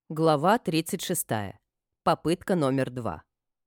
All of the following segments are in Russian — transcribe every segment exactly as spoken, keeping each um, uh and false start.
Глава тридцать шестая. Попытка номер два.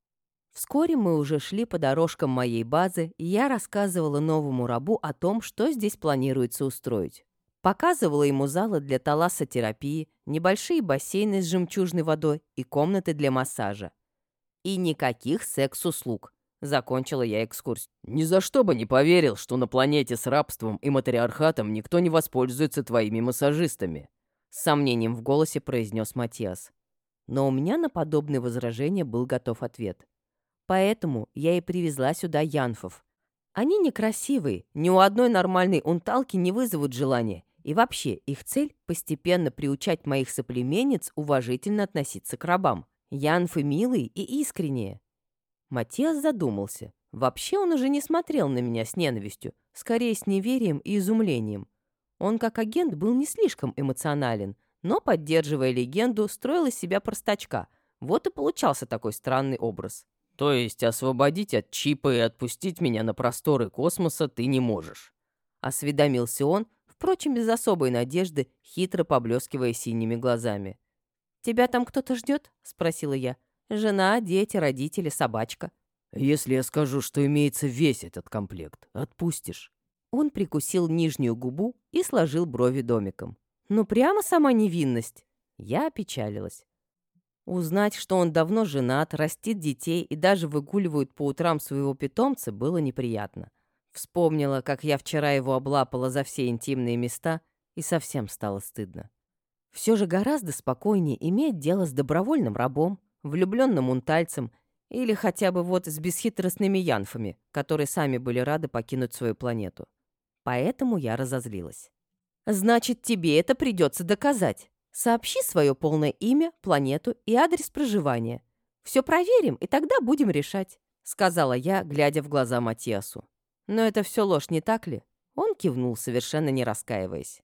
Вскоре мы уже шли по дорожкам моей базы, и я рассказывала новому рабу о том, что здесь планируется устроить. Показывала ему залы для талассотерапии, небольшие бассейны с жемчужной водой и комнаты для массажа. И никаких секс-услуг. Закончила я экскурсию. Ни за что бы не поверил, что на планете с рабством и матриархатом никто не воспользуется твоими массажистами. С сомнением в голосе произнес Матиас. Но у меня на подобные возражения был готов ответ. Поэтому я и привезла сюда янфов. Они некрасивые, ни у одной нормальной унталки не вызовут желания. И вообще, их цель — постепенно приучать моих соплеменниц уважительно относиться к рабам. Янфы милые и искренние. Матиас задумался. Вообще он уже не смотрел на меня с ненавистью, скорее с неверием и изумлением. Он как агент был не слишком эмоционален, но, поддерживая легенду, строил из себя простачка. Вот и получался такой странный образ. То есть освободить от чипа и отпустить меня на просторы космоса ты не можешь. Осведомился он, впрочем, без особой надежды, хитро поблескивая синими глазами. «Тебя там кто-то ждет?» — спросила я. «Жена, дети, родители, собачка». Если я скажу, что имеется весь этот комплект, отпустишь? Он прикусил нижнюю губу и сложил брови домиком. «Ну прямо сама невинность!» Я опечалилась. Узнать, что он давно женат, растит детей и даже выгуливает по утрам своего питомца, было неприятно. Вспомнила, как я вчера его облапала за все интимные места, и совсем стало стыдно. Все же гораздо спокойнее иметь дело с добровольным рабом, влюбленным унтальцем или хотя бы вот с бесхитростными янфами, которые сами были рады покинуть свою планету. Поэтому я разозлилась. «Значит, тебе это придется доказать. Сообщи свое полное имя, планету и адрес проживания. Все проверим, и тогда будем решать», — сказала я, глядя в глаза Матиасу. «Но это все ложь, не так ли?» Он кивнул, совершенно не раскаиваясь.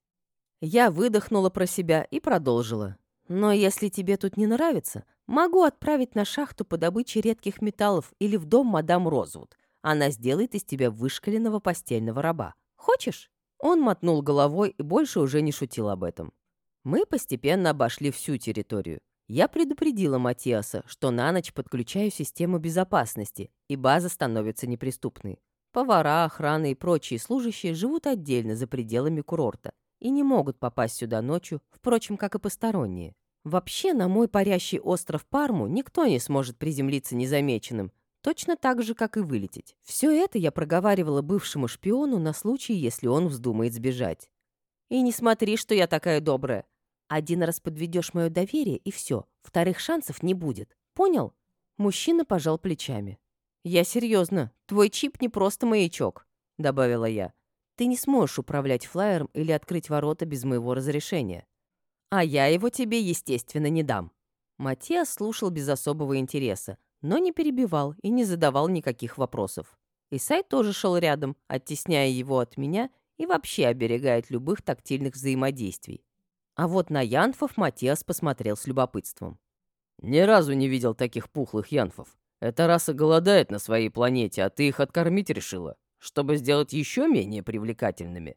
Я выдохнула про себя и продолжила. «Но если тебе тут не нравится, могу отправить на шахту по добыче редких металлов или в дом мадам Розвуд. Она сделает из тебя вышкаленного постельного раба. Хочешь?» Он мотнул головой и больше уже не шутил об этом. Мы постепенно обошли всю территорию. Я предупредила Матиаса, что на ночь подключаю систему безопасности, и база становится неприступной. Повара, охрана и прочие служащие живут отдельно за пределами курорта и не могут попасть сюда ночью, впрочем, как и посторонние. Вообще, на мой парящий остров Парму никто не сможет приземлиться незамеченным, точно так же, как и вылететь. Все это я проговаривала бывшему шпиону на случай, если он вздумает сбежать. И не смотри, что я такая добрая. Один раз подведешь мое доверие, и все. Вторых шансов не будет. Понял? Мужчина пожал плечами. «Я серьезно. Твой чип не просто маячок», — добавила я. «Ты не сможешь управлять флайером или открыть ворота без моего разрешения. А я его тебе, естественно, не дам». Матиас слушал без особого интереса, но не перебивал и не задавал никаких вопросов. Исай тоже шел рядом, оттесняя его от меня и вообще оберегая от любых тактильных взаимодействий. А вот на янфов Матиас посмотрел с любопытством. Ни разу не видел таких пухлых янфов. Эта раса голодает на своей планете, а ты их откормить решила, чтобы сделать еще менее привлекательными.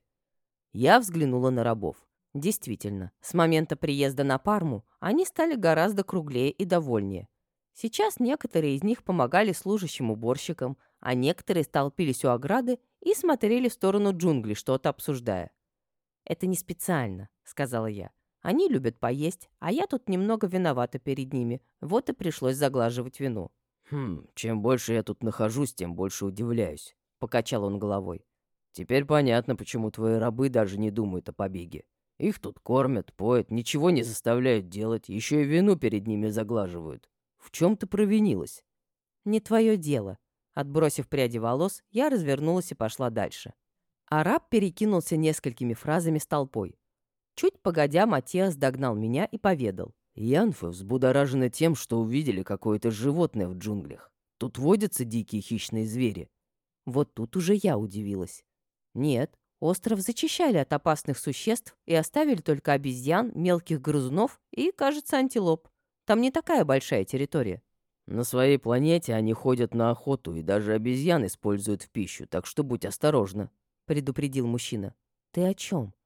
Я взглянула на рабов. Действительно, с момента приезда на Парму они стали гораздо круглее и довольнее. Сейчас некоторые из них помогали служащим уборщикам, а некоторые столпились у ограды и смотрели в сторону джунглей, что-то обсуждая. «Это не специально», — сказала я. «Они любят поесть, а я тут немного виновата перед ними, вот и пришлось заглаживать вину». Хм, чем больше я тут нахожусь, тем больше удивляюсь. Покачал он головой. Теперь понятно, почему твои рабы даже не думают о побеге. Их тут кормят, поят, ничего не заставляют делать, еще и вину перед ними заглаживают. В чем ты провинилась? «Не твое дело». Отбросив пряди волос, я развернулась и пошла дальше. Араб перекинулся несколькими фразами с толпой. Чуть погодя, Матиас догнал меня и поведал. Янфы взбудоражены тем, что увидели какое-то животное в джунглях. Тут водятся дикие хищные звери. Вот тут уже я удивилась. Нет, остров зачищали от опасных существ и оставили только обезьян, мелких грызунов и, кажется, антилоп. Там не такая большая территория. На своей планете они ходят на охоту и даже обезьян используют в пищу, так что будь осторожна. Предупредил мужчина. «Ты о чем?»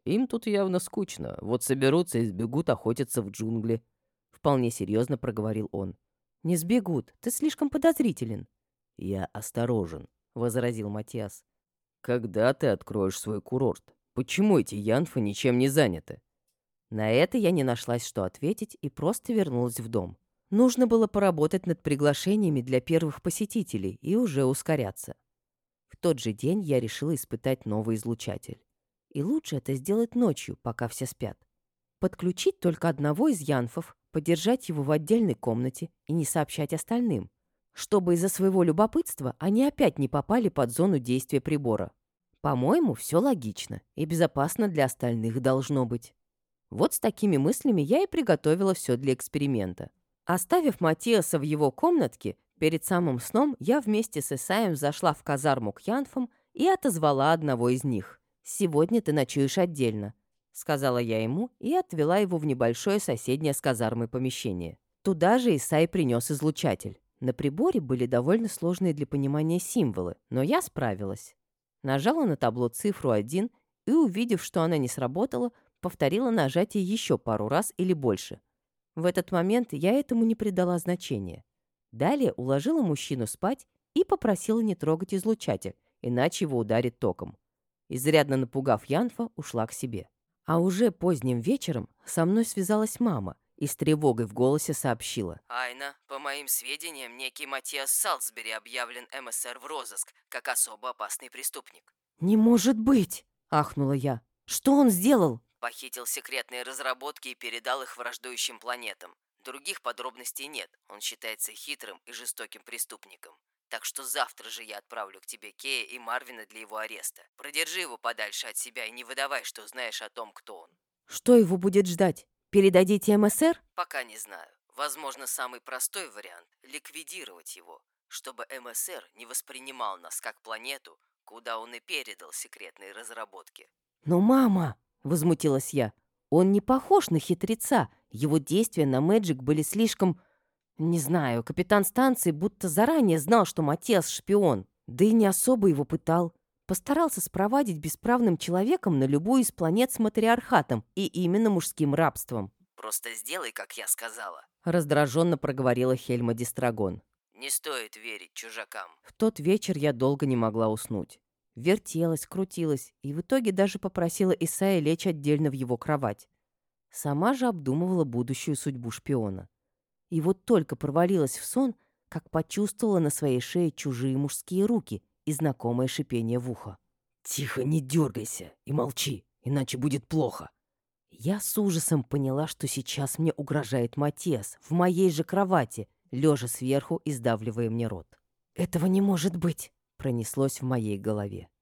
Им тут явно скучно. Вот соберутся и сбегут охотиться в джунгли. Вполне серьезно проговорил он. Не сбегут, ты слишком подозрителен. Я осторожен, возразил Матиас. Когда ты откроешь свой курорт? Почему эти янфы ничем не заняты? На это я не нашлась, что ответить, и просто вернулась в дом. Нужно было поработать над приглашениями для первых посетителей и уже ускоряться. В тот же день я решила испытать новый излучатель. И лучше это сделать ночью, пока все спят. Подключить только одного из янфов, подержать его в отдельной комнате и не сообщать остальным, чтобы из-за своего любопытства они опять не попали под зону действия прибора. По-моему, все логично и безопасно для остальных должно быть. Вот с такими мыслями я и приготовила все для эксперимента. Оставив Матиаса в его комнатке, перед самым сном я вместе с Исаем зашла в казарму к янфам и отозвала одного из них. «Сегодня ты ночуешь отдельно», — сказала я ему и отвела его в небольшое соседнее с казармой помещение. Туда же Исай принес излучатель. На приборе были довольно сложные для понимания символы, но я справилась. Нажала на табло цифру один и, увидев, что она не сработала, повторила нажатие еще пару раз или больше. В этот момент я этому не придала значения. Далее уложила мужчину спать и попросила не трогать излучатель, иначе его ударит током. Изрядно напугав Янфа, ушла к себе. А уже поздним вечером со мной связалась мама и с тревогой в голосе сообщила. «Айна, по моим сведениям, некий Матиас Салсбери объявлен эм эс эр в розыск, как особо опасный преступник». «Не может быть!» — ахнула я. «Что он сделал?» Похитил секретные разработки и передал их враждующим планетам. Других подробностей нет, он считается хитрым и жестоким преступником. Так что завтра же я отправлю к тебе Кея и Марвина для его ареста. Продержи его подальше от себя и не выдавай, что знаешь о том, кто он». «Что его будет ждать? Передадите эм эс эр?» «Пока не знаю. Возможно, самый простой вариант – ликвидировать его, чтобы эм эс эр не воспринимал нас как планету, куда он и передал секретные разработки». «Но, мама!» — возмутилась я. «Он не похож на хитреца. Его действия на Мэджик были слишком... Не знаю, капитан станции будто заранее знал, что Матиас шпион. Да и не особо его пытал. Постарался спровадить бесправным человеком на любую из планет с матриархатом и именно мужским рабством». «Просто сделай, как я сказала». Раздраженно проговорила Хельма Дистрагон. «Не стоит верить чужакам». В тот вечер я долго не могла уснуть. Вертелась, крутилась и в итоге даже попросила Исая лечь отдельно в его кровать. Сама же обдумывала будущую судьбу шпиона. И вот только провалилась в сон, как почувствовала на своей шее чужие мужские руки и знакомое шипение в ухо. «Тихо, не дергайся и молчи, иначе будет плохо». Я с ужасом поняла, что сейчас мне угрожает Матиас в моей же кровати, лежа сверху и сдавливая мне рот. «Этого не может быть!» — пронеслось в моей голове.